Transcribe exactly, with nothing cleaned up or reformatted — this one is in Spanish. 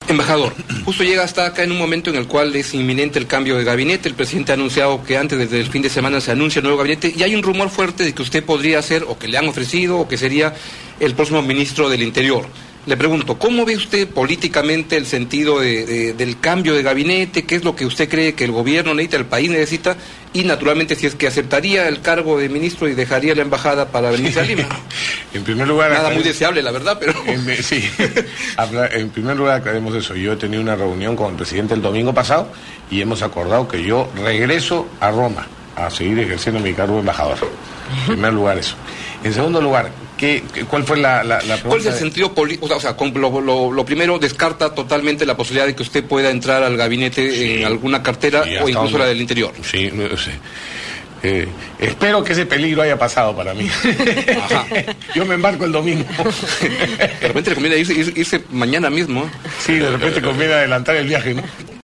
Embajador, justo llega hasta acá en un momento en el cual es inminente el cambio de gabinete. El presidente ha anunciado que antes, desde el fin de semana, se anuncia el nuevo gabinete y hay un rumor fuerte de que usted podría ser, o que le han ofrecido, o que sería el próximo ministro del Interior. Le pregunto, ¿cómo ve usted políticamente el sentido de, de, del cambio de gabinete? ¿Qué es lo que usted cree que el gobierno necesita, el país necesita? Y naturalmente, si es que aceptaría el cargo de ministro y dejaría la embajada para venirse a Lima. En primer lugar... Nada muy deseable, la verdad, pero... En, sí, en primer lugar aclaremos eso. Yo he tenido una reunión con el presidente el domingo pasado y hemos acordado que yo regreso a Roma a seguir ejerciendo mi cargo de embajador. En primer lugar eso. En segundo lugar, ¿qué, ¿cuál fue la, la, la pregunta? ¿Cuál es el sentido político? O sea, con lo, lo, lo primero, descarta totalmente la posibilidad de que usted pueda entrar al gabinete sí, en alguna cartera sí, o incluso donde... la del Interior. Sí, no sé. Eh, espero que ese peligro haya pasado para mí. Ajá. Yo me embarco el domingo. De repente le conviene irse, irse mañana mismo. Sí, de repente conviene adelantar el viaje, ¿no?